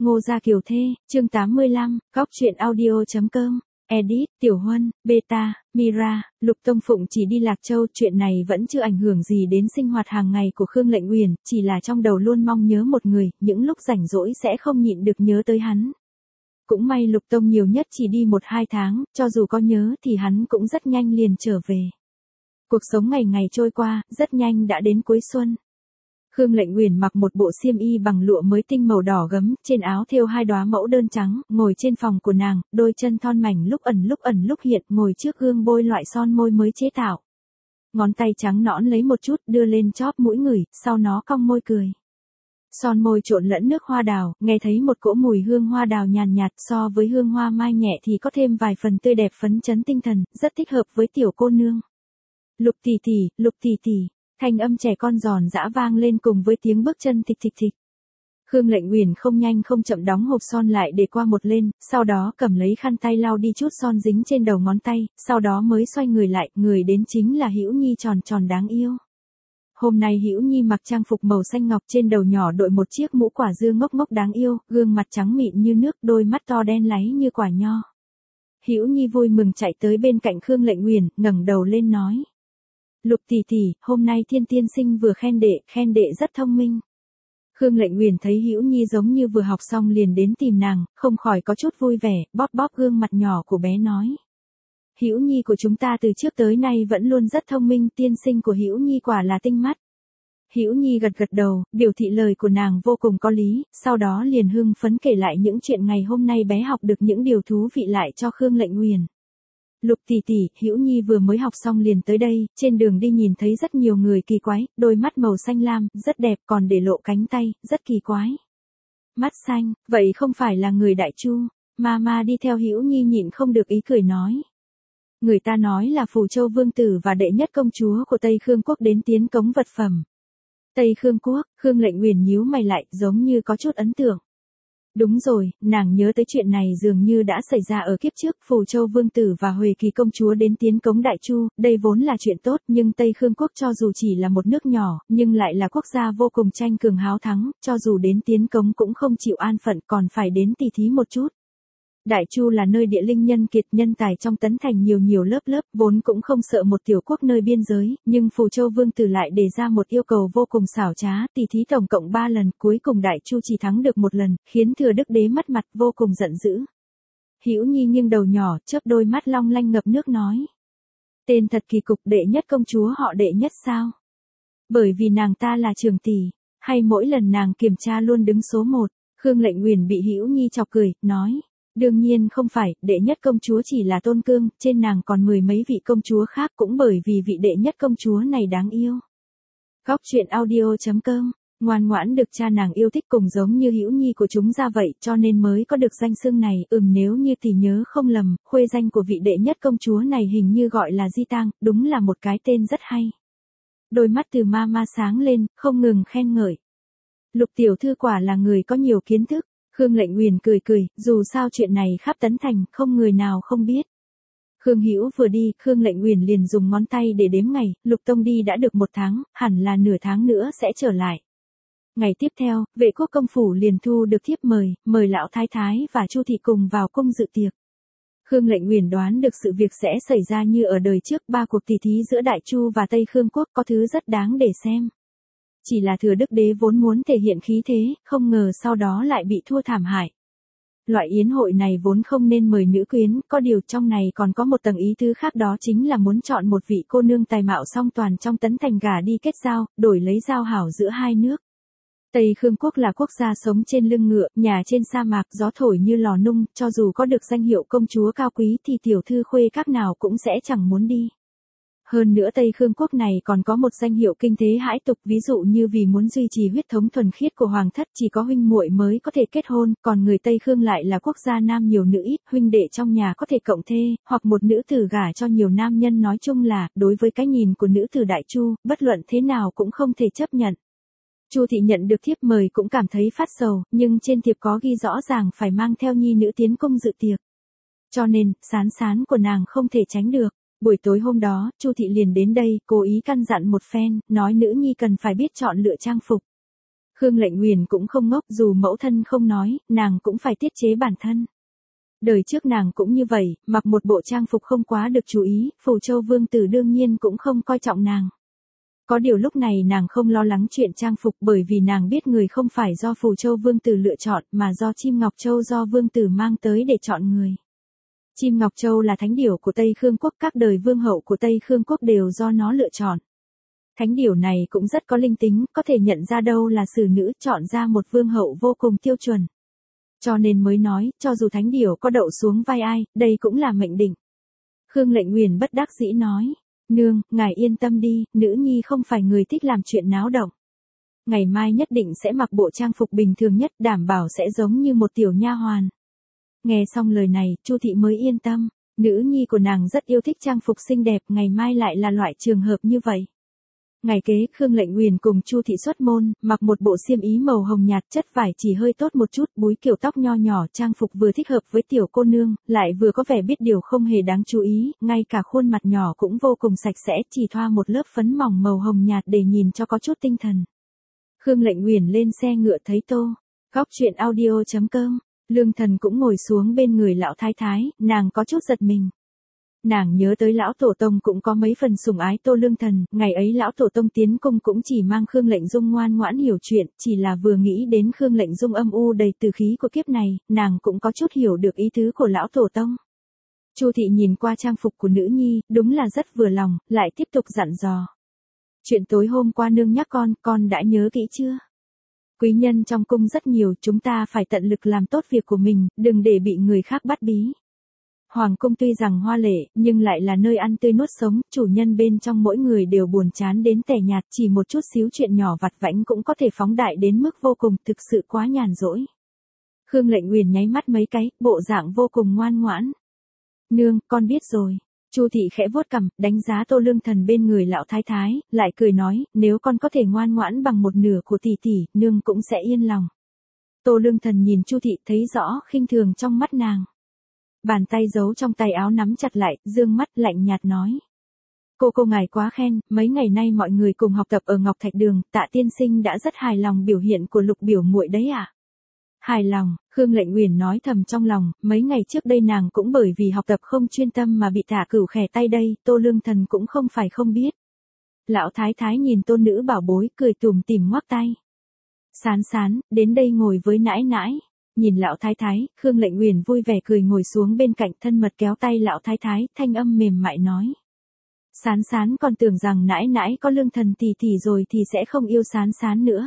Ngô Gia Kiều Thê, chương 85, Góc truyện audio.com, Edit, Tiểu Huân, Beta, Mira, Lục Tông Phụng chỉ đi Lạc Châu, chuyện này vẫn chưa ảnh hưởng gì đến sinh hoạt hàng ngày của Khương Lệnh Uyển, chỉ là trong đầu luôn mong nhớ một người, những lúc rảnh rỗi sẽ không nhịn được nhớ tới hắn. Cũng may Lục Tông nhiều nhất chỉ đi 1-2 tháng, cho dù có nhớ thì hắn cũng rất nhanh liền trở về. Cuộc sống ngày ngày trôi qua, rất nhanh đã đến cuối xuân. Khương Lệnh Uyển mặc một bộ xiêm y bằng lụa mới tinh màu đỏ gấm, trên áo thêu 2 đóa mẫu đơn trắng, ngồi trên phòng của nàng, đôi chân thon mảnh lúc ẩn lúc hiện, ngồi trước gương bôi loại son môi mới chế tạo. Ngón tay trắng nõn lấy một chút, đưa lên chóp mũi ngửi, sau nó cong môi cười. Son môi trộn lẫn nước hoa đào, nghe thấy một cỗ mùi hương hoa đào nhàn nhạt, so với hương hoa mai nhẹ thì có thêm vài phần tươi đẹp phấn chấn tinh thần, rất thích hợp với tiểu cô nương. Lục tỷ tỷ. Thanh âm trẻ con giòn giã vang lên cùng với tiếng bước chân thịch thịch. Khương Lệnh Uyển không nhanh không chậm đóng hộp son lại để qua một lên, sau đó cầm lấy khăn tay lau đi chút son dính trên đầu ngón tay, sau đó mới xoay người lại, người đến chính là Hữu Nhi tròn tròn đáng yêu. Hôm nay Hữu Nhi mặc trang phục màu xanh ngọc, trên đầu nhỏ đội một chiếc mũ quả dưa ngốc ngốc đáng yêu, gương mặt trắng mịn như nước, đôi mắt to đen láy như quả nho. Hữu Nhi vui mừng chạy tới bên cạnh Khương Lệnh Uyển, ngẩng đầu lên nói: "Lục tỷ tỷ, hôm nay Thiên tiên sinh vừa khen đệ rất thông minh." Khương Lệnh Uyển thấy Hữu Nhi giống như vừa học xong liền đến tìm nàng, không khỏi có chút vui vẻ, bóp gương mặt nhỏ của bé nói: "Hữu Nhi của chúng ta từ trước tới nay vẫn luôn rất thông minh, tiên sinh của Hữu Nhi quả là tinh mắt." Hữu Nhi gật đầu, biểu thị lời của nàng vô cùng có lý, sau đó liền hưng phấn kể lại những chuyện ngày hôm nay bé học được những điều thú vị lại cho Khương Lệnh Uyển. "Lục tỷ tỷ, Hữu Nhi vừa mới học xong liền tới đây, trên đường đi nhìn thấy rất nhiều người kỳ quái, đôi mắt màu xanh lam, rất đẹp, còn để lộ cánh tay, rất kỳ quái." "Mắt xanh, vậy không phải là người Đại Chu?" Mama đi theo Hữu Nhi nhịn không được ý cười nói. "Người ta nói là Phù Châu vương tử và đệ nhất công chúa của Tây Khương quốc đến tiến cống vật phẩm." Tây Khương quốc, Khương Lệnh Uyển nhíu mày lại, giống như có chút ấn tượng. Đúng rồi, nàng nhớ tới chuyện này dường như đã xảy ra ở kiếp trước, Phù Châu vương tử và Huệ Kỳ công chúa đến tiến cống Đại Chu, đây vốn là chuyện tốt, nhưng Tây Khương quốc cho dù chỉ là một nước nhỏ, nhưng lại là quốc gia vô cùng tranh cường háo thắng, cho dù đến tiến cống cũng không chịu an phận, còn phải đến tỉ thí một chút. Đại Chu là nơi địa linh nhân kiệt, nhân tài trong tấn thành nhiều lớp, vốn cũng không sợ một tiểu quốc nơi biên giới, nhưng Phù Châu vương tử lại đề ra một yêu cầu vô cùng xảo trá, tỉ thí tổng cộng 3 lần, cuối cùng Đại Chu chỉ thắng được 1 lần, khiến thừa đức đế mất mặt, vô cùng giận dữ. Hữu Nhi nghiêng đầu nhỏ, chớp đôi mắt long lanh ngập nước nói: "Tên thật kỳ cục, đệ nhất công chúa họ Đệ nhất sao? Bởi vì nàng ta là trường tỷ, hay mỗi lần nàng kiểm tra luôn đứng số 1? Khương Lệnh Uyển bị Hữu Nhi chọc cười, nói: "Đương nhiên không phải, đệ nhất công chúa chỉ là Tôn Cương, trên nàng còn 10 mấy vị công chúa khác, cũng bởi vì vị đệ nhất công chúa này đáng yêu." Góc truyện audio.com, ngoan ngoãn được cha nàng yêu thích cùng giống như Hữu Nhi của chúng ra vậy, cho nên mới có được danh xưng này. Nếu như tỷ nhớ không lầm, khuê danh của vị đệ nhất công chúa này hình như gọi là Di Tang, đúng là một cái tên rất hay. Đôi mắt từ Mama sáng lên, không ngừng khen ngợi. "Lục tiểu thư quả là người có nhiều kiến thức." Khương Lệnh Uyển cười, dù sao chuyện này khắp tấn thành, không người nào không biết. Khương Hữu vừa đi, Khương Lệnh Uyển liền dùng ngón tay để đếm ngày, Lục Tông đi đã được 1 tháng, hẳn là nửa tháng nữa sẽ trở lại. Ngày tiếp theo, Vệ quốc công phủ liền thu được thiếp mời lão thái thái và Chu thị cùng vào cung dự tiệc. Khương Lệnh Uyển đoán được sự việc sẽ xảy ra như ở đời trước, 3 cuộc tỷ thí giữa Đại Chu và Tây Khương quốc có thứ rất đáng để xem. Chỉ là thừa đức đế vốn muốn thể hiện khí thế, không ngờ sau đó lại bị thua thảm hại. Loại yến hội này vốn không nên mời nữ quyến, có điều trong này còn có một tầng ý tứ khác, đó chính là muốn chọn một vị cô nương tài mạo song toàn trong tấn thành gả đi kết giao, đổi lấy giao hảo giữa hai nước. Tây Khương quốc là quốc gia sống trên lưng ngựa, nhà trên sa mạc, gió thổi như lò nung, cho dù có được danh hiệu công chúa cao quý thì tiểu thư khuê các nào cũng sẽ chẳng muốn đi. Hơn nữa Tây Khương quốc này còn có một danh hiệu kinh thế hãi tục, ví dụ như vì muốn duy trì huyết thống thuần khiết của hoàng thất chỉ có huynh muội mới có thể kết hôn, còn người Tây Khương lại là quốc gia nam nhiều nữ ít, huynh đệ trong nhà có thể cộng thê, hoặc một nữ tử gả cho nhiều nam nhân, nói chung là, đối với cái nhìn của nữ tử Đại Chu, bất luận thế nào cũng không thể chấp nhận. Chu thị nhận được thiếp mời cũng cảm thấy phát sầu, nhưng trên thiệp có ghi rõ ràng phải mang theo nhi nữ tiến cung dự tiệc. Cho nên, sán của nàng không thể tránh được. Buổi tối hôm đó, Chu thị liền đến đây, cố ý căn dặn một phen, nói nữ nhi cần phải biết chọn lựa trang phục. Khương Lệnh Uyển cũng không ngốc, dù mẫu thân không nói, nàng cũng phải tiết chế bản thân. Đời trước nàng cũng như vậy, mặc một bộ trang phục không quá được chú ý, Phù Châu Vương tử đương nhiên cũng không coi trọng nàng. Có điều lúc này nàng không lo lắng chuyện trang phục bởi vì nàng biết người không phải do Phù Châu Vương tử lựa chọn mà do chim Ngọc Châu do Vương tử mang tới để chọn người. Chim Ngọc Châu là thánh điểu của Tây Khương Quốc, các đời vương hậu của Tây Khương Quốc đều do nó lựa chọn. Thánh điểu này cũng rất có linh tính, có thể nhận ra đâu là xử nữ, chọn ra một vương hậu vô cùng tiêu chuẩn. Cho nên mới nói, cho dù thánh điểu có đậu xuống vai ai, đây cũng là mệnh định. Khương Lệnh Uyển bất đắc dĩ nói, nương, ngài yên tâm đi, nữ nhi không phải người thích làm chuyện náo động. Ngày mai nhất định sẽ mặc bộ trang phục bình thường nhất, đảm bảo sẽ giống như một tiểu nha hoàn. Nghe xong lời này, Chu thị mới yên tâm, nữ nhi của nàng rất yêu thích trang phục xinh đẹp, ngày mai lại là loại trường hợp như vậy. Ngày kế, Khương Lệnh Uyển cùng Chu thị xuất môn, mặc một bộ xiêm ý màu hồng nhạt, chất vải chỉ hơi tốt một chút, búi kiểu tóc nho nhỏ, trang phục vừa thích hợp với tiểu cô nương, lại vừa có vẻ biết điều không hề đáng chú ý, ngay cả khuôn mặt nhỏ cũng vô cùng sạch sẽ, chỉ thoa một lớp phấn mỏng màu hồng nhạt để nhìn cho có chút tinh thần. Khương Lệnh Uyển lên xe ngựa thấy Tô. Góc truyện audio.com, Lương Thần cũng ngồi xuống bên người lão thái thái, nàng có chút giật mình. Nàng nhớ tới lão tổ tông cũng có mấy phần sủng ái Tô Lương Thần, ngày ấy lão tổ tông tiến cung cũng chỉ mang Khương Lệnh Dung ngoan ngoãn hiểu chuyện, chỉ là vừa nghĩ đến Khương Lệnh Dung âm u đầy từ khí của kiếp này, nàng cũng có chút hiểu được ý tứ của lão tổ tông. Chu thị nhìn qua trang phục của nữ nhi, đúng là rất vừa lòng, lại tiếp tục dặn dò. Chuyện tối hôm qua nương nhắc con đã nhớ kỹ chưa? Quý nhân trong cung rất nhiều, chúng ta phải tận lực làm tốt việc của mình, đừng để bị người khác bắt bí. Hoàng cung tuy rằng hoa lệ, nhưng lại là nơi ăn tươi nuốt sống, chủ nhân bên trong mỗi người đều buồn chán đến tẻ nhạt, chỉ một chút xíu chuyện nhỏ vặt vãnh cũng có thể phóng đại đến mức vô cùng, thực sự quá nhàn rỗi. Khương Lệnh Uyển nháy mắt mấy cái, bộ dạng vô cùng ngoan ngoãn. Nương, con biết rồi. Chu thị khẽ vuốt cằm, đánh giá Tô Lương Thần bên người lão thái thái, lại cười nói, nếu con có thể ngoan ngoãn bằng một nửa của tỷ tỷ, nương cũng sẽ yên lòng. Tô Lương Thần nhìn Chu thị thấy rõ khinh thường trong mắt nàng. Bàn tay giấu trong tay áo nắm chặt lại, dương mắt lạnh nhạt nói. Cô ngài quá khen, mấy ngày nay mọi người cùng học tập ở Ngọc Thạch Đường, Tạ tiên sinh đã rất hài lòng biểu hiện của Lục biểu muội đấy à? Hài lòng, Khương Lệnh Uyển nói thầm trong lòng, mấy ngày trước đây nàng cũng bởi vì học tập không chuyên tâm mà bị Tạ Cửu khè tay đây, Tô Lương Thần cũng không phải không biết. Lão thái thái nhìn tôn nữ bảo bối, cười tủm tỉm ngoắc tay. Sán, đến đây ngồi với nãi nãi. Nhìn lão thái thái, Khương Lệnh Uyển vui vẻ cười ngồi xuống bên cạnh, thân mật kéo tay lão thái thái, thanh âm mềm mại nói. Sán còn tưởng rằng nãi nãi có Lương Thần tỷ tỷ rồi thì sẽ không yêu Sán nữa.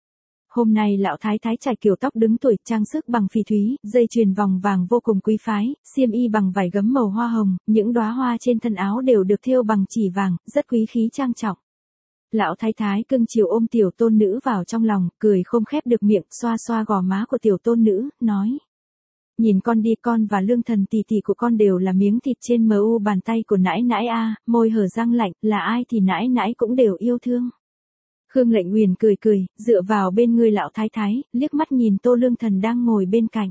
Hôm nay lão thái thái trải kiểu tóc đứng tuổi, trang sức bằng phỉ thúy, dây chuyền vòng vàng vô cùng quý phái, xiêm y bằng vải gấm màu hoa hồng, những đóa hoa trên thân áo đều được thêu bằng chỉ vàng, rất quý khí trang trọng. Lão thái thái cưng chiều ôm tiểu tôn nữ vào trong lòng, cười không khép được miệng, xoa xoa gò má của tiểu tôn nữ, nói. Nhìn con đi, con và Lương Thần tỷ tỷ của con đều là miếng thịt trên mu bàn tay của nãi nãi a, môi hở răng lạnh, là ai thì nãi nãi cũng đều yêu thương. Khương Lệnh Uyển cười, dựa vào bên người lão thái thái, liếc mắt nhìn Tô Lương Thần đang ngồi bên cạnh.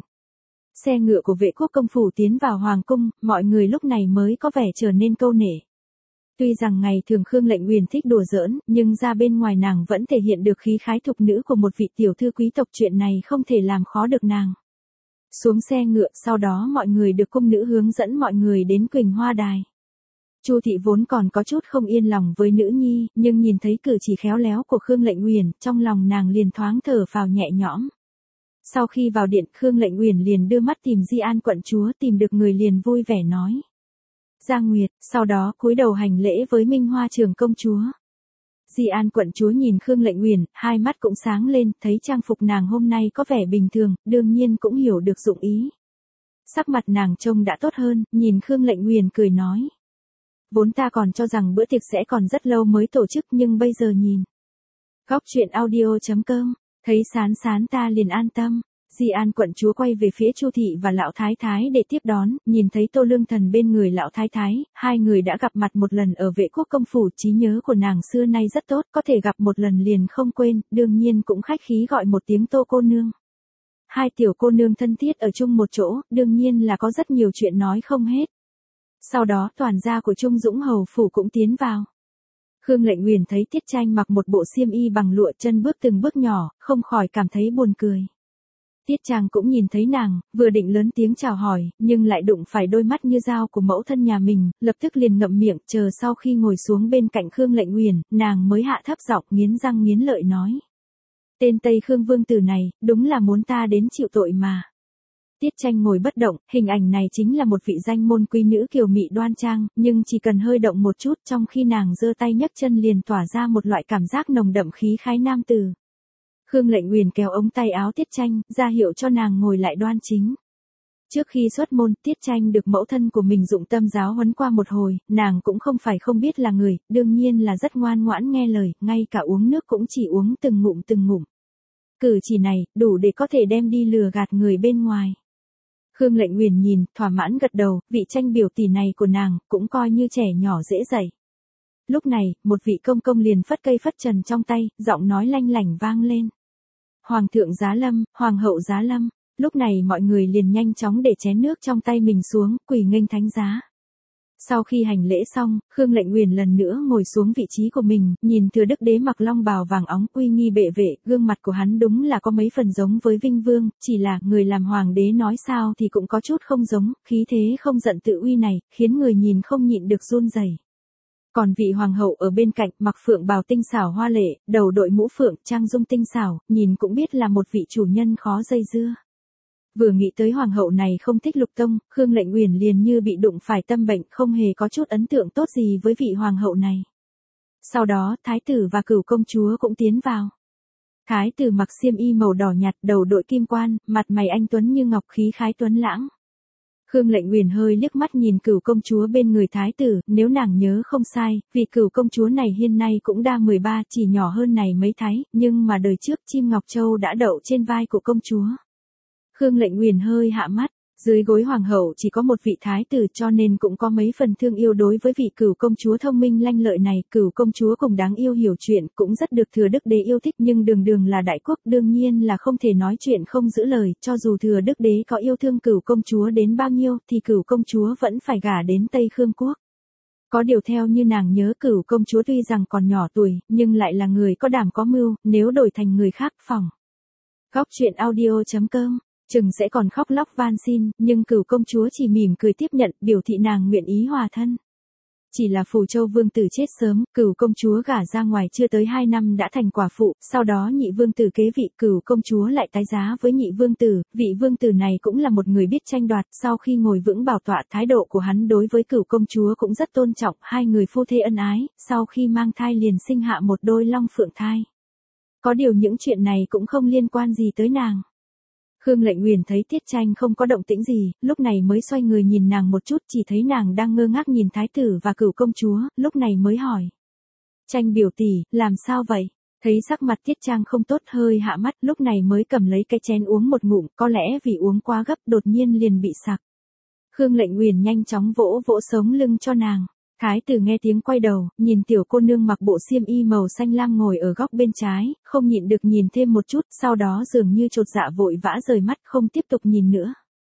Xe ngựa của Vệ Quốc công phủ tiến vào hoàng cung, mọi người lúc này mới có vẻ trở nên câu nể. Tuy rằng ngày thường Khương Lệnh Uyển thích đùa giỡn, nhưng ra bên ngoài nàng vẫn thể hiện được khí khái thục nữ của một vị tiểu thư quý tộc, chuyện này không thể làm khó được nàng. Xuống xe ngựa, sau đó mọi người được cung nữ hướng dẫn mọi người đến Quỳnh Hoa Đài. Chu thị vốn còn có chút không yên lòng với nữ nhi, nhưng nhìn thấy cử chỉ khéo léo của Khương Lệnh Uyển, trong lòng nàng liền thoáng thở phào nhẹ nhõm. Sau khi vào điện, Khương Lệnh Uyển liền đưa mắt tìm Di An quận chúa, tìm được người liền vui vẻ nói. Giang Nguyệt, sau đó cúi đầu hành lễ với Minh Hoa trưởng công chúa. Di An quận chúa nhìn Khương Lệnh Uyển, hai mắt cũng sáng lên, thấy trang phục nàng hôm nay có vẻ bình thường, đương nhiên cũng hiểu được dụng ý. Sắc mặt nàng trông đã tốt hơn, nhìn Khương Lệnh Uyển cười nói. Vốn ta còn cho rằng bữa tiệc sẽ còn rất lâu mới tổ chức, nhưng bây giờ nhìn. Góc truyện audio.com, thấy Sán ta liền an tâm. Di An quận chúa quay về phía Chu thị và lão thái thái để tiếp đón, nhìn thấy Tô Lương Thần bên người lão thái thái, hai người đã gặp mặt một lần ở Vệ Quốc công phủ, trí nhớ của nàng xưa nay rất tốt, có thể gặp một lần liền không quên, đương nhiên cũng khách khí gọi một tiếng Tô cô nương. Hai tiểu cô nương thân thiết ở chung một chỗ, đương nhiên là có rất nhiều chuyện nói không hết. Sau đó toàn gia của Trung Dũng hầu phủ cũng tiến vào. Khương Lệnh Uyển thấy Tiết Tranh mặc một bộ xiêm y bằng lụa, chân bước từng bước nhỏ, không khỏi cảm thấy buồn cười. Tiết Trang cũng nhìn thấy nàng, vừa định lớn tiếng chào hỏi, nhưng lại đụng phải đôi mắt như dao của mẫu thân nhà mình, lập tức liền ngậm miệng, chờ sau khi ngồi xuống bên cạnh Khương Lệnh Uyển, nàng mới hạ thấp giọng nghiến răng nghiến lợi nói. Tên Tây Khương vương tử này, đúng là muốn ta đến chịu tội mà. Tiết Tranh ngồi bất động, hình ảnh này chính là một vị danh môn quý nữ kiều mị đoan trang, nhưng chỉ cần hơi động một chút trong khi nàng giơ tay nhấc chân liền tỏa ra một loại cảm giác nồng đậm khí khái nam tử. Khương Lệnh Uyển kéo ống tay áo Tiết Tranh, ra hiệu cho nàng ngồi lại đoan chính. Trước khi xuất môn, Tiết Tranh được mẫu thân của mình dụng tâm giáo huấn qua một hồi, nàng cũng không phải không biết là người, đương nhiên là rất ngoan ngoãn nghe lời, ngay cả uống nước cũng chỉ uống từng ngụm từng ngụm. Cử chỉ này, đủ để có thể đem đi lừa gạt người bên ngoài. Khương Lệnh Uyển nhìn, thỏa mãn gật đầu, vị Tranh biểu tỷ này của nàng, cũng coi như trẻ nhỏ dễ dạy. Lúc này, một vị công công liền phất cây phất trần trong tay, giọng nói lanh lảnh vang lên. Hoàng thượng giá lâm, hoàng hậu giá lâm. Lúc này mọi người liền nhanh chóng để chén nước trong tay mình xuống, quỳ nghênh thánh giá. Sau khi hành lễ xong, Khương Lệnh Uyển lần nữa ngồi xuống vị trí của mình, nhìn Thừa Đức Đế mặc long bào vàng óng uy nghi bệ vệ, gương mặt của hắn đúng là có mấy phần giống với Vinh Vương, chỉ là người làm hoàng đế nói sao thì cũng có chút không giống, khí thế không giận tự uy này, khiến người nhìn không nhịn được run rẩy. Còn vị hoàng hậu ở bên cạnh mặc phượng bào tinh xảo hoa lệ, đầu đội mũ phượng, trang dung tinh xảo, nhìn cũng biết là một vị chủ nhân khó dây dưa. Vừa nghĩ tới hoàng hậu này không thích Lục Tông, Khương Lệnh Uyển liền như bị đụng phải tâm bệnh, không hề có chút ấn tượng tốt gì với vị hoàng hậu này. Sau đó, thái tử và cửu công chúa cũng tiến vào. Thái tử mặc xiêm y màu đỏ nhạt, đầu đội kim quan, mặt mày anh tuấn như ngọc, khí khái tuấn lãng. Khương Lệnh Uyển hơi liếc mắt nhìn cửu công chúa bên người thái tử, nếu nàng nhớ không sai, vì cửu công chúa này hiện nay cũng đã 13, chỉ nhỏ hơn này mấy thái, nhưng mà đời trước chim Ngọc Châu đã đậu trên vai của công chúa. Khương Lệnh Uyển hơi hạ mắt, dưới gối hoàng hậu chỉ có một vị thái tử cho nên cũng có mấy phần thương yêu đối với vị cửu công chúa thông minh lanh lợi này. Cửu công chúa cùng đáng yêu hiểu chuyện, cũng rất được Thừa Đức Đế yêu thích, nhưng đường đường là đại quốc đương nhiên là không thể nói chuyện không giữ lời, cho dù Thừa Đức Đế có yêu thương cửu công chúa đến bao nhiêu thì cửu công chúa vẫn phải gả đến Tây Khương quốc. Có điều theo như nàng nhớ cửu công chúa tuy rằng còn nhỏ tuổi, nhưng lại là người có đảm có mưu, nếu đổi thành người khác phòng. Góc truyện audio.com chừng sẽ còn khóc lóc van xin, nhưng cửu công chúa chỉ mỉm cười tiếp nhận, biểu thị nàng nguyện ý hòa thân. Chỉ là Phù Châu vương tử chết sớm, cửu công chúa gả ra ngoài chưa tới 2 năm đã thành quả phụ, sau đó nhị vương tử kế vị, cửu công chúa lại tái giá với nhị vương tử, vị vương tử này cũng là một người biết tranh đoạt, sau khi ngồi vững bảo tọa, thái độ của hắn đối với cửu công chúa cũng rất tôn trọng, hai người phu thê ân ái, sau khi mang thai liền sinh hạ một đôi long phượng thai. Có điều những chuyện này cũng không liên quan gì tới nàng. Khương Lệnh Uyển thấy Tiết Tranh không có động tĩnh gì, lúc này mới xoay người nhìn nàng một chút, chỉ thấy nàng đang ngơ ngác nhìn thái tử và cửu công chúa, lúc này mới hỏi. Tranh biểu tỷ, làm sao vậy? Thấy sắc mặt Tiết Trang không tốt, hơi hạ mắt, lúc này mới cầm lấy cái chén uống một ngụm, có lẽ vì uống quá gấp đột nhiên liền bị sặc. Khương Lệnh Uyển nhanh chóng vỗ vỗ sống lưng cho nàng. Thái tử nghe tiếng quay đầu, nhìn tiểu cô nương mặc bộ xiêm y màu xanh lam ngồi ở góc bên trái, không nhịn được nhìn thêm một chút, sau đó dường như chột dạ vội vã rời mắt không tiếp tục nhìn nữa.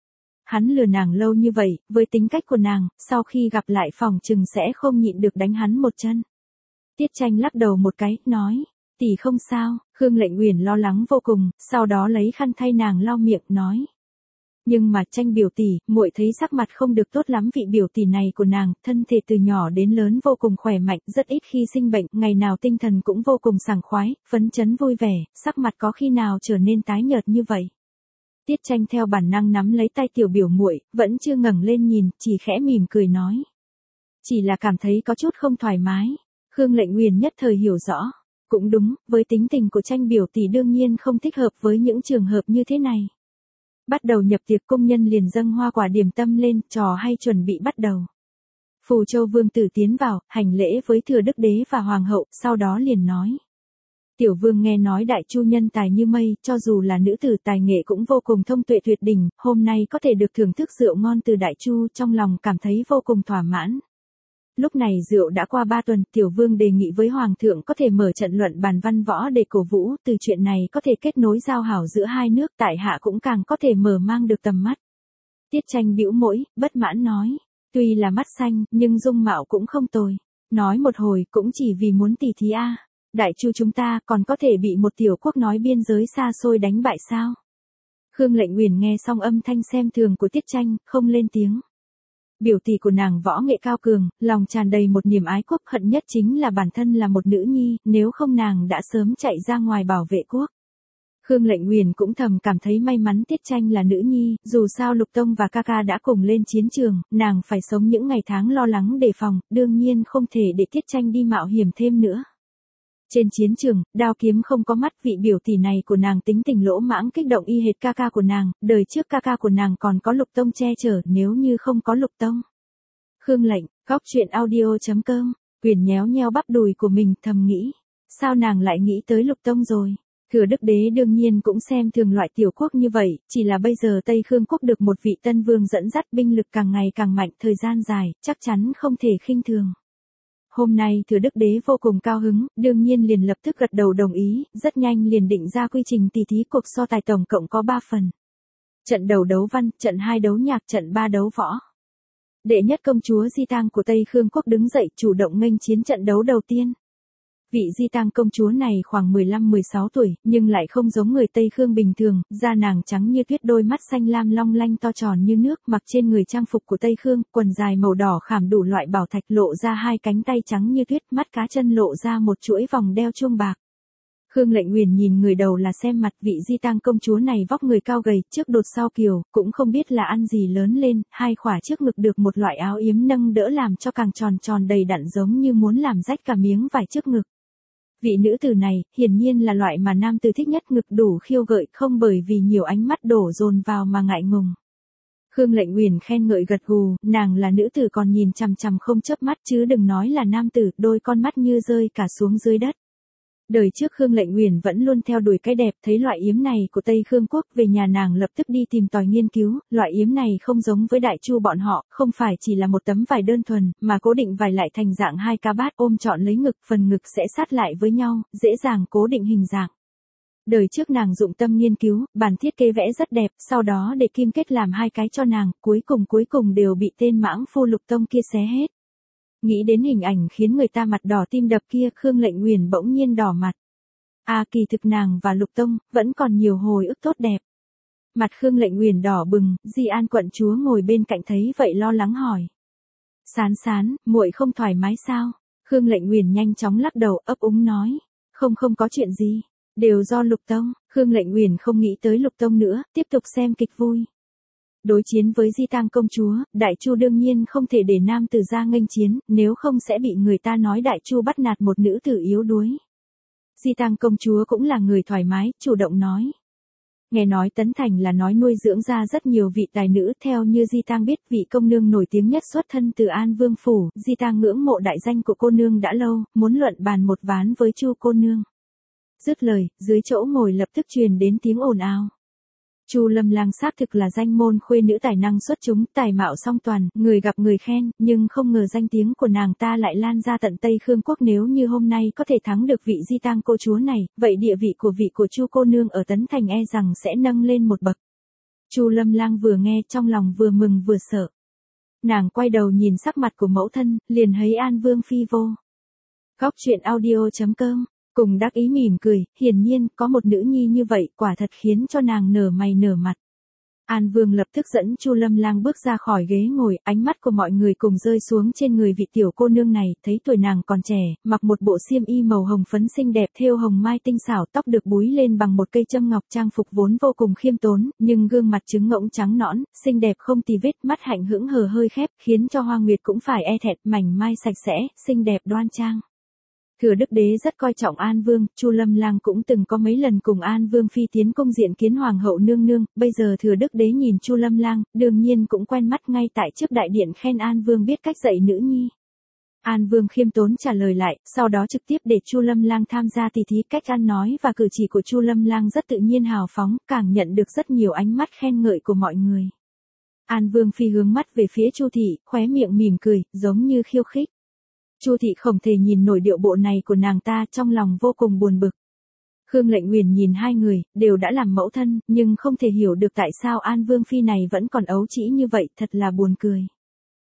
Hắn lừa nàng lâu như vậy, với tính cách của nàng, sau khi gặp lại phòng chừng sẽ không nhịn được đánh hắn một chân. Tiết Tranh lắc đầu một cái, nói, tỷ không sao. Khương Lệnh Uyển lo lắng vô cùng, sau đó lấy khăn thay nàng lau miệng, nói. Nhưng mà Tranh biểu tỷ, muội thấy sắc mặt không được tốt lắm, vị biểu tỷ này của nàng, thân thể từ nhỏ đến lớn vô cùng khỏe mạnh, rất ít khi sinh bệnh, ngày nào tinh thần cũng vô cùng sảng khoái, phấn chấn vui vẻ, sắc mặt có khi nào trở nên tái nhợt như vậy. Tiết Tranh theo bản năng nắm lấy tay tiểu biểu muội, vẫn chưa ngẩng lên nhìn, chỉ khẽ mỉm cười nói. Chỉ là cảm thấy có chút không thoải mái. Khương Lệnh Uyển nhất thời hiểu rõ. Cũng đúng, với tính tình của Tranh biểu tỷ đương nhiên không thích hợp với những trường hợp như thế này. Bắt đầu nhập tiệc, công nhân liền dâng hoa quả điểm tâm lên, trò hay chuẩn bị bắt đầu. Phù Châu vương tử tiến vào, hành lễ với Thừa Đức Đế và Hoàng hậu, sau đó liền nói. Tiểu vương nghe nói đại chu nhân tài như mây, cho dù là nữ tử tài nghệ cũng vô cùng thông tuệ tuyệt đỉnh, hôm nay có thể được thưởng thức rượu ngon từ đại chu, trong lòng cảm thấy vô cùng thỏa mãn. Lúc này rượu đã qua 3 tuần, tiểu vương đề nghị với hoàng thượng có thể mở trận luận bàn văn võ để cổ vũ, từ chuyện này có thể kết nối giao hảo giữa hai nước, tại hạ cũng càng có thể mở mang được tầm mắt. Tiết Tranh bĩu môi, bất mãn nói, tuy là mắt xanh, nhưng dung mạo cũng không tồi. nói một hồi cũng chỉ vì muốn tỉ thí a. Đại Chu chúng ta còn có thể bị một tiểu quốc nói biên giới xa xôi đánh bại sao? Khương Lệnh Uyển nghe xong âm thanh xem thường của Tiết Tranh, không lên tiếng. Biểu tỷ của nàng võ nghệ cao cường, lòng tràn đầy một niềm ái quốc, hận nhất chính là bản thân là một nữ nhi, nếu không nàng đã sớm chạy ra ngoài bảo vệ quốc. Khương Lệnh Uyển cũng thầm cảm thấy may mắn Tiết Tranh là nữ nhi, dù sao Lục Tông và ca ca đã cùng lên chiến trường, nàng phải sống những ngày tháng lo lắng đề phòng, đương nhiên không thể để Tiết Tranh đi mạo hiểm thêm nữa. Trên chiến trường, đao kiếm không có mắt, vị biểu tỷ này của nàng tính tình lỗ mãng kích động y hệt ca ca của nàng, đời trước ca ca của nàng còn có Lục Tông che chở, nếu như không có Lục Tông. Khương Lệnh, góc truyện audio.com, Uyển nhéo nheo bắp đùi của mình thầm nghĩ, sao nàng lại nghĩ tới Lục Tông rồi? Thừa Đức Đế đương nhiên cũng xem thường loại tiểu quốc như vậy, chỉ là bây giờ Tây Khương quốc được một vị tân vương dẫn dắt, binh lực càng ngày càng mạnh, thời gian dài, chắc chắn không thể khinh thường. Hôm nay Thừa Đức Đế vô cùng cao hứng, đương nhiên liền lập tức gật đầu đồng ý, rất nhanh liền định ra quy trình tỉ thí. Cuộc so tài tổng cộng có 3 phần. Trận đầu đấu văn, trận 2 đấu nhạc, trận 3 đấu võ. Đệ nhất công chúa Di Tang của Tây Khương quốc đứng dậy chủ động nghênh chiến trận đấu đầu tiên. Vị Di Tang công chúa này khoảng 15-16 tuổi, nhưng lại không giống người Tây Khương bình thường, da nàng trắng như tuyết, đôi mắt xanh lam long lanh to tròn như nước, mặc trên người trang phục của Tây Khương, quần dài màu đỏ khảm đủ loại bảo thạch, lộ ra 2 cánh tay trắng như tuyết, mắt cá chân lộ ra một chuỗi vòng đeo chuông bạc. Khương Lệnh Uyển nhìn người đầu là xem mặt, vị Di Tang công chúa này vóc người cao gầy, trước đột sau kiều, cũng không biết là ăn gì lớn lên, 2 khỏa trước ngực được một loại áo yếm nâng đỡ làm cho càng tròn tròn đầy đặn, giống như muốn làm rách cả miếng vải trước ngực. Vị nữ tử này, hiển nhiên là loại mà nam tử thích nhất, ngực đủ khiêu gợi, không bởi vì nhiều ánh mắt đổ dồn vào mà ngại ngùng. Khương Lệnh Uyển khen ngợi gật gù, nàng là nữ tử còn nhìn chằm chằm không chớp mắt, chứ đừng nói là nam tử, đôi con mắt như rơi cả xuống dưới đất. Đời trước Khương Lệnh Uyển vẫn luôn theo đuổi cái đẹp, thấy loại yếm này của Tây Khương quốc, về nhà nàng lập tức đi tìm tòi nghiên cứu, loại yếm này không giống với Đại Chu bọn họ, không phải chỉ là một tấm vải đơn thuần, mà cố định vải lại thành dạng 2 ca bát, ôm trọn lấy ngực, phần ngực sẽ sát lại với nhau, dễ dàng cố định hình dạng. Đời trước nàng dụng tâm nghiên cứu, bản thiết kế vẽ rất đẹp, sau đó để kim kết làm 2 cái cho nàng, cuối cùng đều bị tên mãng phu Lục Tông kia xé hết. Nghĩ đến hình ảnh khiến người ta mặt đỏ tim đập kia, Khương Lệnh Uyển bỗng nhiên đỏ mặt. Kỳ thực nàng và Lục Tông vẫn còn nhiều hồi ức tốt đẹp. Mặt Khương Lệnh Uyển đỏ bừng, Di An quận chúa ngồi bên cạnh thấy vậy lo lắng hỏi. Sán, muội không thoải mái sao? Khương Lệnh Uyển nhanh chóng lắc đầu, ấp úng nói. Không có chuyện gì, đều do Lục Tông. Khương Lệnh Uyển không nghĩ tới Lục Tông nữa, tiếp tục xem kịch vui. Đối chiến với Di Tang công chúa, Đại Chu đương nhiên không thể để nam tử ra nghênh chiến, nếu không sẽ bị người ta nói Đại Chu bắt nạt một nữ tử yếu đuối. Di Tang công chúa cũng là người thoải mái, chủ động nói. Nghe nói Tấn Thành là nói nuôi dưỡng ra rất nhiều vị tài nữ, theo như Di Tang biết, vị công nương nổi tiếng nhất xuất thân từ An Vương phủ, Di Tang ngưỡng mộ đại danh của cô nương đã lâu, muốn luận bàn một ván với Chu cô nương. Dứt lời, dưới chỗ ngồi lập tức truyền đến tiếng ồn ào. Chu Lâm Lang xác thực là danh môn khuê nữ tài năng xuất chúng, tài mạo song toàn, người gặp người khen, nhưng không ngờ danh tiếng của nàng ta lại lan ra tận Tây Khương quốc. Nếu như hôm nay có thể thắng được vị Di Tang cô chúa này, vậy địa vị của Chu cô nương ở Tấn Thành e rằng sẽ nâng lên một bậc. Chu Lâm Lang vừa nghe trong lòng vừa mừng vừa sợ. Nàng quay đầu nhìn sắc mặt của mẫu thân, liền thấy An Vương phi vô. Góc truyện audio.com cùng đắc ý mỉm cười, hiển nhiên, có một nữ nhi như vậy, quả thật khiến cho nàng nở mày nở mặt. An Vương lập tức dẫn Chu Lâm Lang bước ra khỏi ghế ngồi, ánh mắt của mọi người cùng rơi xuống trên người vị tiểu cô nương này, thấy tuổi nàng còn trẻ, mặc một bộ xiêm y màu hồng phấn xinh đẹp, thêu hồng mai tinh xảo, tóc được búi lên bằng một cây châm ngọc, trang phục vốn vô cùng khiêm tốn, nhưng gương mặt trứng ngỗng trắng nõn, xinh đẹp không tì vết, mắt hạnh hững hờ hơi khép, khiến cho Hoa Nguyệt cũng phải e thẹn, mảnh mai sạch sẽ, xinh đẹp đoan trang. Thừa Đức Đế rất coi trọng An Vương, Chu Lâm Lang cũng từng có mấy lần cùng An Vương phi tiến cung diện kiến hoàng hậu nương nương, bây giờ Thừa Đức Đế nhìn Chu Lâm Lang, đương nhiên cũng quen mắt, ngay tại trước đại điện khen An Vương biết cách dạy nữ nhi. An Vương khiêm tốn trả lời lại, sau đó trực tiếp để Chu Lâm Lang tham gia tỉ thí. Cách ăn nói và cử chỉ của Chu Lâm Lang rất tự nhiên hào phóng, càng nhận được rất nhiều ánh mắt khen ngợi của mọi người. An Vương phi hướng mắt về phía Chu thị, khóe miệng mỉm cười, giống như khiêu khích. Chu thị không thể nhìn nổi điệu bộ này của nàng ta, trong lòng vô cùng buồn bực. Khương Lệnh Uyển nhìn hai người, đều đã làm mẫu thân, nhưng không thể hiểu được tại sao An Vương phi này vẫn còn ấu trĩ như vậy, thật là buồn cười.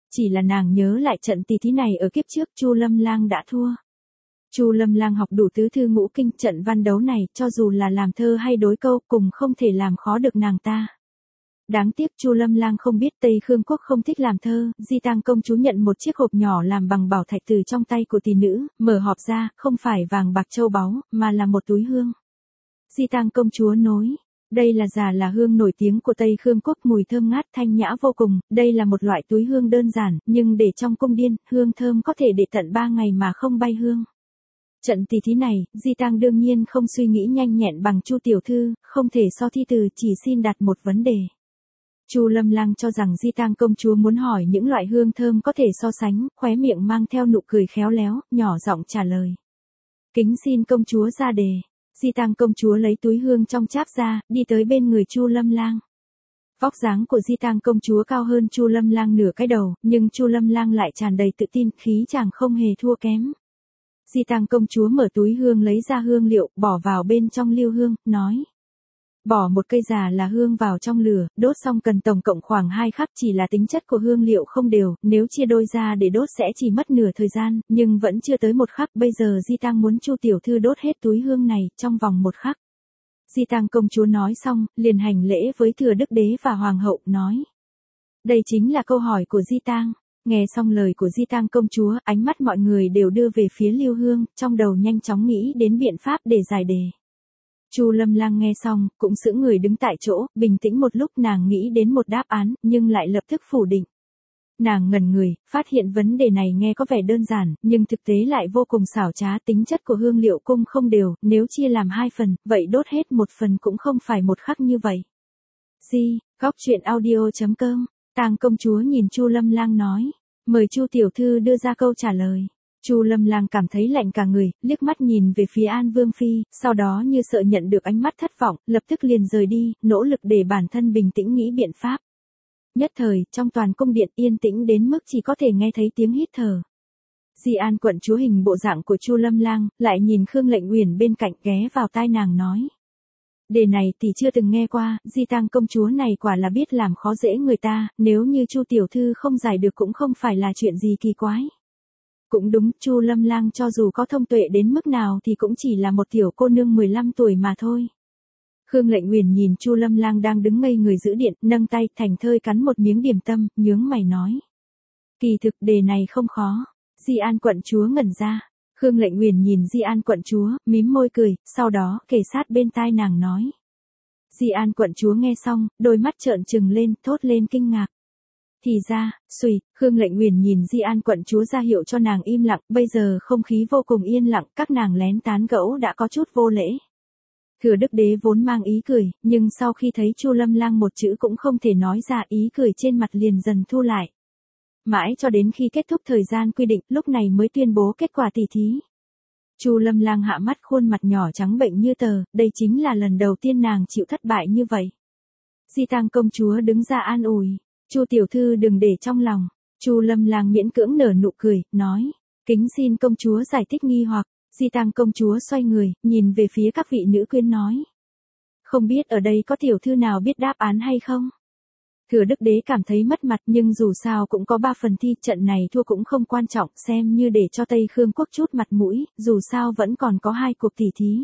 Chỉ là nàng nhớ lại trận tỷ thí này ở kiếp trước Chu Lâm Lang đã thua. Chu Lâm Lang học đủ tứ thư ngũ kinh, trận văn đấu này cho dù là làm thơ hay đối câu cùng không thể làm khó được nàng ta. Đáng tiếc Chu Lâm Lang không biết Tây Khương Quốc không thích làm thơ, Di Tang công chúa nhận một chiếc hộp nhỏ làm bằng bảo thạch từ trong tay của tỷ nữ, mở hộp ra, không phải vàng bạc châu báu, mà là một túi hương. Di Tang công chúa nói, đây là hương nổi tiếng của Tây Khương Quốc, mùi thơm ngát thanh nhã vô cùng, đây là một loại túi hương đơn giản, nhưng để trong cung điện, hương thơm có thể để tận 3 ngày mà không bay hương. Trận tỷ thí này, Di Tang đương nhiên không suy nghĩ nhanh nhẹn bằng Chu tiểu thư, không thể so thi từ, chỉ xin đặt một vấn đề. Chu Lâm Lang cho rằng Di Tang công chúa muốn hỏi những loại hương thơm có thể so sánh, khóe miệng mang theo nụ cười khéo léo, nhỏ giọng trả lời. Kính xin công chúa ra đề. Di Tang công chúa lấy túi hương trong cháp ra, đi tới bên người Chu Lâm Lang. Vóc dáng của Di Tang công chúa cao hơn Chu Lâm Lang nửa cái đầu, nhưng Chu Lâm Lang lại tràn đầy tự tin, khí chàng không hề thua kém. Di Tang công chúa mở túi hương lấy ra hương liệu, bỏ vào bên trong liêu hương, nói. Bỏ một cây già là hương vào trong lửa, đốt xong cần tổng cộng khoảng 2 khắc, chỉ là tính chất của hương liệu không đều, nếu chia đôi ra để đốt sẽ chỉ mất nửa thời gian, nhưng vẫn chưa tới 1 khắc, bây giờ Di Tang muốn Chu tiểu thư đốt hết túi hương này, trong vòng 1 khắc. Di Tang công chúa nói xong, liền hành lễ với thừa đức đế và hoàng hậu, nói. Đây chính là câu hỏi của Di Tang. Nghe xong lời của Di Tang công chúa, ánh mắt mọi người đều đưa về phía liêu hương, trong đầu nhanh chóng nghĩ đến biện pháp để giải đề. Chu Lâm Lang nghe xong, cũng sững người đứng tại chỗ, bình tĩnh một lúc, nàng nghĩ đến một đáp án, nhưng lại lập tức phủ định. Nàng ngẩn người, phát hiện vấn đề này nghe có vẻ đơn giản, nhưng thực tế lại vô cùng xảo trá, tính chất của hương liệu cung không đều, nếu chia làm 2 phần, vậy đốt hết 1 phần cũng không phải 1 khắc như vậy. Góc truyện audio.com, Tang công chúa nhìn Chu Lâm Lang nói, mời Chu tiểu thư đưa ra câu trả lời. Chu Lâm Lang cảm thấy lạnh cả người, liếc mắt nhìn về phía An Vương phi, sau đó như sợ nhận được ánh mắt thất vọng, lập tức liền rời đi, nỗ lực để bản thân bình tĩnh nghĩ biện pháp. Nhất thời, trong toàn cung điện yên tĩnh đến mức chỉ có thể nghe thấy tiếng hít thở. Di An quận chúa hình bộ dạng của Chu Lâm Lang, lại nhìn Khương Lệnh Uyển bên cạnh, ghé vào tai nàng nói. Đề này tỷ chưa từng nghe qua, Di Tang công chúa này quả là biết làm khó dễ người ta, nếu như Chu tiểu thư không giải được cũng không phải là chuyện gì kỳ quái. Cũng đúng, Chu Lâm Lang cho dù có thông tuệ đến mức nào thì cũng chỉ là một tiểu cô nương 15 tuổi mà thôi. Khương Lệnh Uyển nhìn Chu Lâm Lang đang đứng ngây người giữ điện, nâng tay thành thơi cắn một miếng điểm tâm, nhướng mày nói. Kỳ thực đề này không khó. Di An quận chúa ngẩn ra. Khương Lệnh Uyển nhìn Di An quận chúa, mím môi cười, sau đó kề sát bên tai nàng nói. Di An quận chúa nghe xong, đôi mắt trợn trừng lên, thốt lên kinh ngạc. Thì ra, Khương Lệnh Uyển nhìn Di An quận chúa ra hiệu cho nàng im lặng, bây giờ không khí vô cùng yên lặng, các nàng lén tán gẫu đã có chút vô lễ. Thừa đức đế vốn mang ý cười, nhưng sau khi thấy Chu Lâm Lang một chữ cũng không thể nói ra, ý cười trên mặt liền dần thu lại. Mãi cho đến khi kết thúc thời gian quy định, lúc này mới tuyên bố kết quả tỷ thí. Chu Lâm Lang hạ mắt, khuôn mặt nhỏ trắng bệnh như tờ, đây chính là lần đầu tiên nàng chịu thất bại như vậy. Di Tang công chúa đứng ra an ủi. Chu tiểu thư đừng để trong lòng. Chu Lâm Lang miễn cưỡng nở nụ cười, nói. Kính xin công chúa giải thích nghi hoặc. Di Tang công chúa xoay người, nhìn về phía các vị nữ quyến nói. Không biết ở đây có tiểu thư nào biết đáp án hay không? Thừa đức đế cảm thấy mất mặt, nhưng dù sao cũng có 3 phần thi, trận này thua cũng không quan trọng, xem như để cho Tây Khương quốc chút mặt mũi, dù sao vẫn còn có 2 cuộc tỷ thí.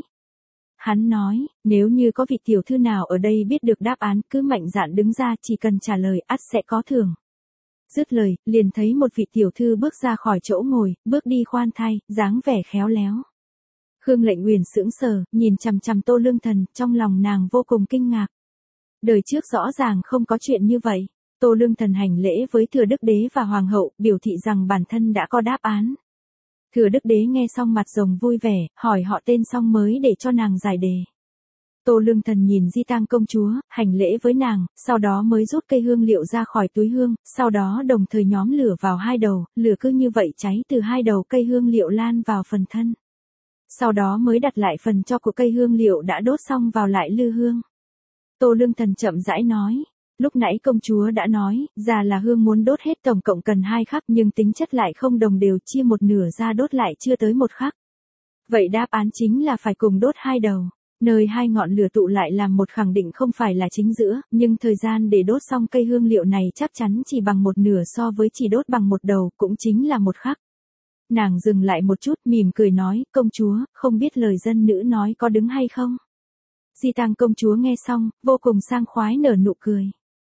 Hắn nói, nếu như có vị tiểu thư nào ở đây biết được đáp án, cứ mạnh dạn đứng ra, chỉ cần trả lời, ắt sẽ có thưởng. Dứt lời, liền thấy một vị tiểu thư bước ra khỏi chỗ ngồi, bước đi khoan thai, dáng vẻ khéo léo. Khương Lệnh Uyển sững sờ, nhìn chằm chằm Tô Lương Thần, trong lòng nàng vô cùng kinh ngạc. Đời trước rõ ràng không có chuyện như vậy. Tô Lương Thần hành lễ với Thừa đức đế và hoàng hậu, biểu thị rằng bản thân đã có đáp án. Thừa đức đế nghe xong mặt rồng vui vẻ, hỏi họ tên xong mới để cho nàng giải đề. Tô Lương Thần nhìn Di Tang công chúa, hành lễ với nàng, sau đó mới rút cây hương liệu ra khỏi túi hương, sau đó đồng thời nhóm lửa vào 2 đầu, lửa cứ như vậy cháy từ 2 đầu cây hương liệu lan vào phần thân. Sau đó mới đặt lại phần cho của cây hương liệu đã đốt xong vào lại lư hương. Tô Lương Thần chậm rãi nói. Lúc nãy công chúa đã nói, già là hương muốn đốt hết tổng cộng cần 2 khắc, nhưng tính chất lại không đồng đều, chia 1/2 ra đốt lại chưa tới 1 khắc. Vậy đáp án chính là phải cùng đốt 2 đầu. Nơi hai ngọn lửa tụ lại làm một khẳng định không phải là chính giữa, nhưng thời gian để đốt xong cây hương liệu này chắc chắn chỉ bằng một nửa so với chỉ đốt bằng một đầu, cũng chính là một khắc. Nàng dừng lại một chút, mỉm cười nói, công chúa, không biết lời dân nữ nói có đứng hay không? Di Tăng công chúa nghe xong, vô cùng sang khoái nở nụ cười.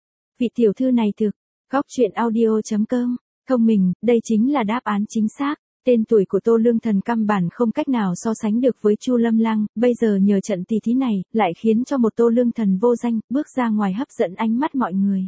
Vị tiểu thư này thực, góc truyện audio.com, thông minh, đây chính là đáp án chính xác. Tên tuổi của Tô Lương Thần căn bản không cách nào so sánh được với Chu Lâm Lang, bây giờ nhờ trận tỷ thí này, lại khiến cho một Tô Lương Thần vô danh, bước ra ngoài hấp dẫn ánh mắt mọi người.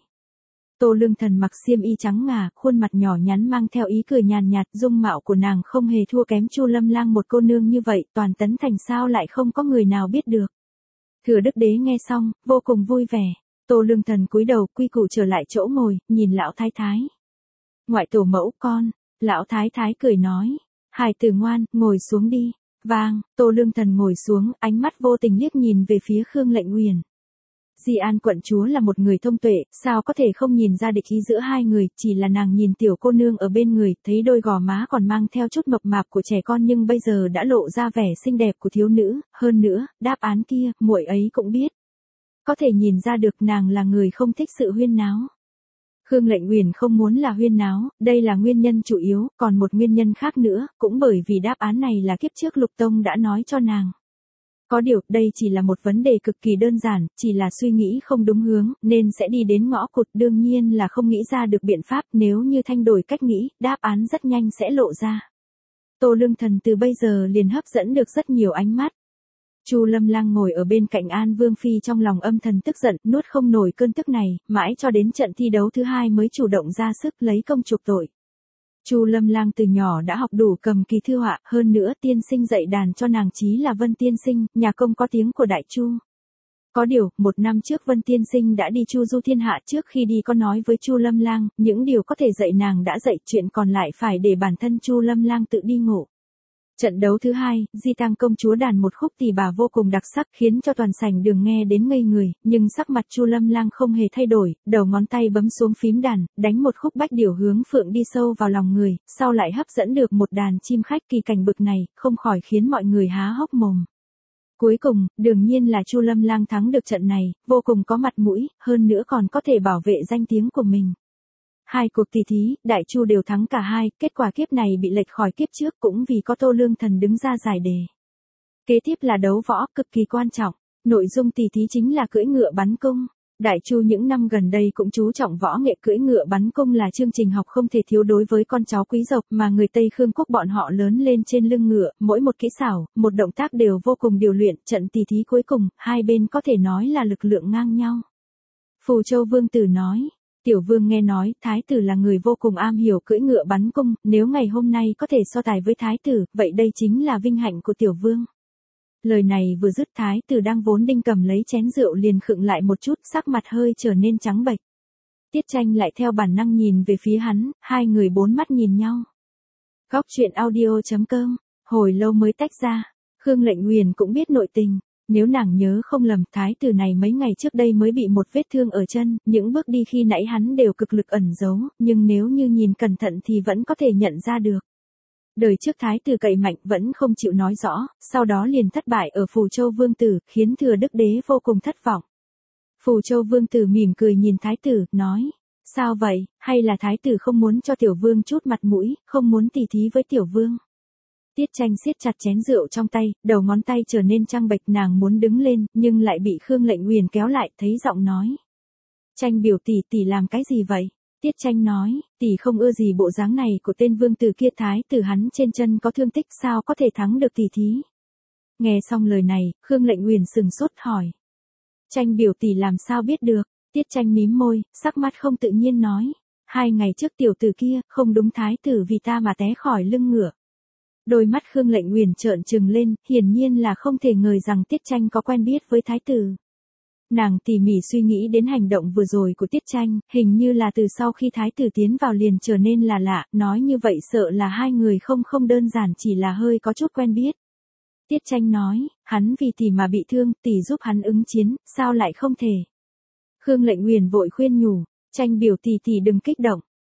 Tô Lương Thần mặc xiêm y trắng ngà, khuôn mặt nhỏ nhắn mang theo ý cười nhàn nhạt, dung mạo của nàng không hề thua kém Chu Lâm Lang một cô nương như vậy, toàn Tấn Thành sao lại không có người nào biết được. Thừa Đức Đế nghe xong, vô cùng vui vẻ. Tô Lương Thần cúi đầu quy củ trở lại chỗ ngồi, nhìn lão thái thái. Ngoại tổ mẫu con, lão thái thái cười nói, hài tử ngoan, ngồi xuống đi. Vang, Tô Lương Thần ngồi xuống, ánh mắt vô tình liếc nhìn về phía Khương Lệnh Uyển. Di An quận chúa là một người thông tuệ, sao có thể không nhìn ra địch ý giữa hai người, chỉ là nàng nhìn tiểu cô nương ở bên người, thấy đôi gò má còn mang theo chút mập mạp của trẻ con nhưng bây giờ đã lộ ra vẻ xinh đẹp của thiếu nữ, hơn nữa, đáp án kia, muội ấy cũng biết. Có thể nhìn ra được nàng là người không thích sự huyên náo. Khương Lệnh Uyển không muốn là huyên náo, đây là nguyên nhân chủ yếu, còn một nguyên nhân khác nữa, cũng bởi vì đáp án này là kiếp trước Lục Tông đã nói cho nàng. Có điều, đây chỉ là một vấn đề cực kỳ đơn giản, chỉ là suy nghĩ không đúng hướng, nên sẽ đi đến ngõ cụt, đương nhiên là không nghĩ ra được biện pháp, nếu như thay đổi cách nghĩ, đáp án rất nhanh sẽ lộ ra. Tô Lương Thần từ bây giờ liền hấp dẫn được rất nhiều ánh mắt. Chu Lâm Lang ngồi ở bên cạnh An Vương Phi trong lòng âm thầm tức giận, nuốt không nổi cơn tức này, mãi cho đến trận thi đấu thứ hai mới chủ động ra sức lấy công chuộc tội. Chu Lâm Lang từ nhỏ đã học đủ cầm kỳ thư họa, hơn nữa tiên sinh dạy đàn cho nàng chí là Vân tiên sinh, nhà công có tiếng của Đại Chu. Có điều, một năm trước Vân tiên sinh đã đi chu du thiên hạ, trước khi đi có nói với Chu Lâm Lang, những điều có thể dạy nàng đã dạy, chuyện còn lại phải để bản thân Chu Lâm Lang tự đi ngộ. Trận đấu thứ hai, Di Tăng công chúa đàn một khúc tỳ bà vô cùng đặc sắc khiến cho toàn sảnh đường nghe đến ngây người, nhưng sắc mặt Chu Lâm Lang không hề thay đổi, đầu ngón tay bấm xuống phím đàn, đánh một khúc bách điểu hướng phượng đi sâu vào lòng người, sau lại hấp dẫn được một đàn chim khách kỳ cảnh bực này, không khỏi khiến mọi người há hốc mồm. Cuối cùng, đương nhiên là Chu Lâm Lang thắng được trận này, vô cùng có mặt mũi, hơn nữa còn có thể bảo vệ danh tiếng của mình. Hai cuộc tỷ thí, Đại Chu đều thắng cả hai, kết quả kiếp này bị lệch khỏi kiếp trước cũng vì có Tô Lương Thần đứng ra giải đề. Kế tiếp là đấu võ, cực kỳ quan trọng. Nội dung tỷ thí chính là cưỡi ngựa bắn cung. Đại Chu những năm gần đây cũng chú trọng võ nghệ, cưỡi ngựa bắn cung là chương trình học không thể thiếu đối với con cháu quý tộc mà người Tây Khương quốc bọn họ lớn lên trên lưng ngựa, mỗi một kỹ xảo, một động tác đều vô cùng điều luyện, trận tỷ thí cuối cùng, hai bên có thể nói là lực lượng ngang nhau. Phù Châu Vương tử nói. Tiểu Vương nghe nói, Thái tử là người vô cùng am hiểu cưỡi ngựa bắn cung, nếu ngày hôm nay có thể so tài với Thái tử, vậy đây chính là vinh hạnh của Tiểu Vương. Lời này vừa dứt, Thái tử đang vốn đinh cầm lấy chén rượu liền khựng lại một chút, sắc mặt hơi trở nên trắng bệch. Tiết Tranh lại theo bản năng nhìn về phía hắn, hai người bốn mắt nhìn nhau. Góc truyện audio.com, hồi lâu mới tách ra, Khương Lệnh Uyển cũng biết nội tình. Nếu nàng nhớ không lầm, thái tử này mấy ngày trước đây mới bị một vết thương ở chân, những bước đi khi nãy hắn đều cực lực ẩn giấu, nhưng nếu như nhìn cẩn thận thì vẫn có thể nhận ra được. Đời trước thái tử cậy mạnh vẫn không chịu nói rõ, sau đó liền thất bại ở Phù Châu Vương tử, khiến Thừa Đức Đế vô cùng thất vọng. Phù Châu Vương tử mỉm cười nhìn thái tử, nói, sao vậy, hay là thái tử không muốn cho Tiểu Vương chút mặt mũi, không muốn tỉ thí với Tiểu Vương? Tiết Tranh siết chặt chén rượu trong tay, đầu ngón tay trở nên trắng bệch, nàng muốn đứng lên, nhưng lại bị Khương Lệnh Uyển kéo lại, thấy giọng nói. Tranh biểu tỷ, tỷ làm cái gì vậy? Tiết Tranh nói, tỷ không ưa gì bộ dáng này của tên vương tử kia, thái tử hắn trên chân có thương tích, sao có thể thắng được tỷ thí? Nghe xong lời này, Khương Lệnh Uyển sừng sốt hỏi. Tranh biểu tỷ làm sao biết được? Tiết Tranh mím môi, sắc mặt không tự nhiên nói. 2 ngày trước tiểu tử kia, không đúng, thái tử vì ta mà té khỏi lưng ngựa. Đôi mắt Khương Lệnh Uyển trợn trừng lên, hiển nhiên là không thể ngờ rằng Tiết Tranh có quen biết với thái tử. Nàng tỉ mỉ suy nghĩ đến hành động vừa rồi của Tiết Tranh, hình như là từ sau khi thái tử tiến vào liền trở nên là lạ, nói như vậy sợ là hai người không đơn giản chỉ là hơi có chút quen biết. Tiết Tranh nói, hắn vì tỷ mà bị thương, tỷ giúp hắn ứng chiến, sao lại không thể? Khương Lệnh Uyển vội khuyên nhủ, Tranh biểu tỷ đừng kích động.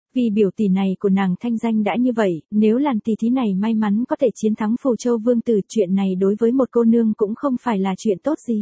Vì biểu tỷ này của nàng thanh danh đã như vậy, nếu làn tỷ thí này may mắn có thể chiến thắng Phù Châu Vương Tử, chuyện này đối với một cô nương cũng không phải là chuyện tốt gì.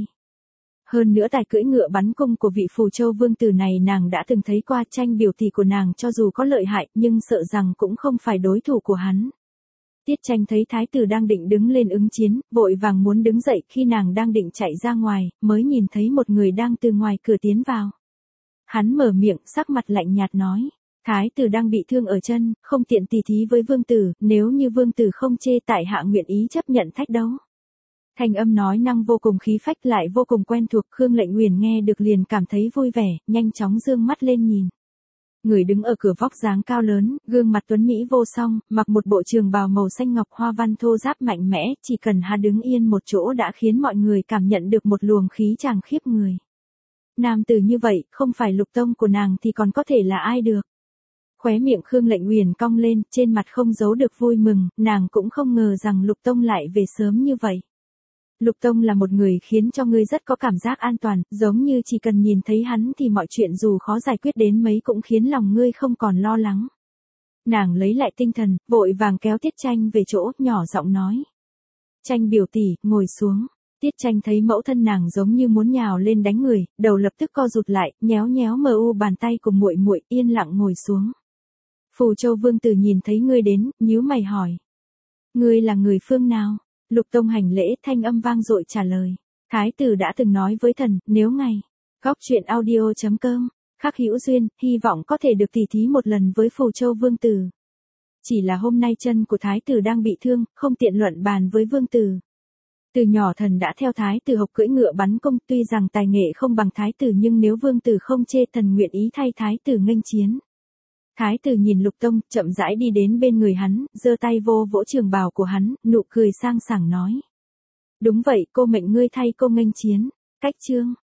Hơn nữa tài cưỡi ngựa bắn cung của vị Phù Châu Vương Tử này nàng đã từng thấy qua, tranh biểu tỷ của nàng cho dù có lợi hại nhưng sợ rằng cũng không phải đối thủ của hắn. Tiết Tranh thấy thái tử đang định đứng lên ứng chiến, vội vàng muốn đứng dậy, khi nàng đang định chạy ra ngoài, mới nhìn thấy một người đang từ ngoài cửa tiến vào. Hắn mở miệng, sắc mặt lạnh nhạt nói, thái tử đang bị thương ở chân, không tiện tỉ thí với vương tử, nếu như vương tử không chê tại hạ nguyện ý chấp nhận thách đấu. Thanh âm nói năng vô cùng khí phách lại vô cùng quen thuộc, Khương Lệnh Uyển nghe được liền cảm thấy vui vẻ, nhanh chóng dương mắt lên nhìn. Người đứng ở cửa vóc dáng cao lớn, gương mặt tuấn mỹ vô song, mặc một bộ trường bào màu xanh ngọc hoa văn thô ráp mạnh mẽ, chỉ cần hắn đứng yên một chỗ đã khiến mọi người cảm nhận được một luồng khí chàng khiếp người. Nam tử như vậy, không phải Lục Tông của nàng thì còn có thể là ai được. Khóe miệng Khương Lệnh Uyển cong lên, trên mặt không giấu được vui mừng, nàng cũng không ngờ rằng Lục Tông lại về sớm như vậy. Lục Tông là một người khiến cho ngươi rất có cảm giác an toàn, giống như chỉ cần nhìn thấy hắn thì mọi chuyện dù khó giải quyết đến mấy cũng khiến lòng ngươi không còn lo lắng. Nàng lấy lại tinh thần, vội vàng kéo Tiết Tranh về chỗ, nhỏ giọng nói. Tranh biểu tỷ, ngồi xuống. Tiết Tranh thấy mẫu thân nàng giống như muốn nhào lên đánh người, đầu lập tức co rụt lại, nhéo nhéo mờ u bàn tay của muội muội, yên lặng ngồi xuống. Phù Châu Vương Tử nhìn thấy ngươi đến, nhíu mày hỏi. Ngươi là người phương nào? Lục Tông hành lễ, thanh âm vang dội trả lời. Thái tử đã từng nói với thần, nếu ngày Góc truyện audio.com khắc hữu duyên, hy vọng có thể được tỉ thí một lần với Phù Châu Vương Tử. Chỉ là hôm nay chân của thái tử đang bị thương, không tiện luận bàn với vương tử. Từ nhỏ thần đã theo thái tử học cưỡi ngựa bắn cung, tuy rằng tài nghệ không bằng thái tử nhưng nếu vương tử không chê thần nguyện ý thay thái tử nghênh chiến. Thái tử nhìn Lục Tông, chậm rãi đi đến bên người hắn, giơ tay vô vỗ trường bào của hắn, nụ cười sang sảng nói. Đúng vậy, cô mệnh ngươi thay cô nghênh chiến. Cách chương